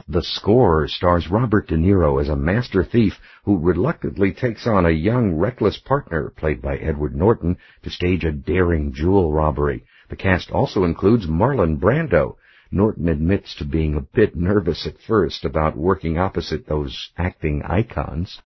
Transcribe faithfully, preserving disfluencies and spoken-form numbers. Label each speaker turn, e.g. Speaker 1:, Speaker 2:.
Speaker 1: The Score stars Robert De Niro as a master thief who reluctantly takes on a young, reckless partner, played by Edward Norton, to stage a daring jewel robbery. The cast also includes Marlon Brando. Norton admits to being a bit nervous at first about working opposite those acting icons.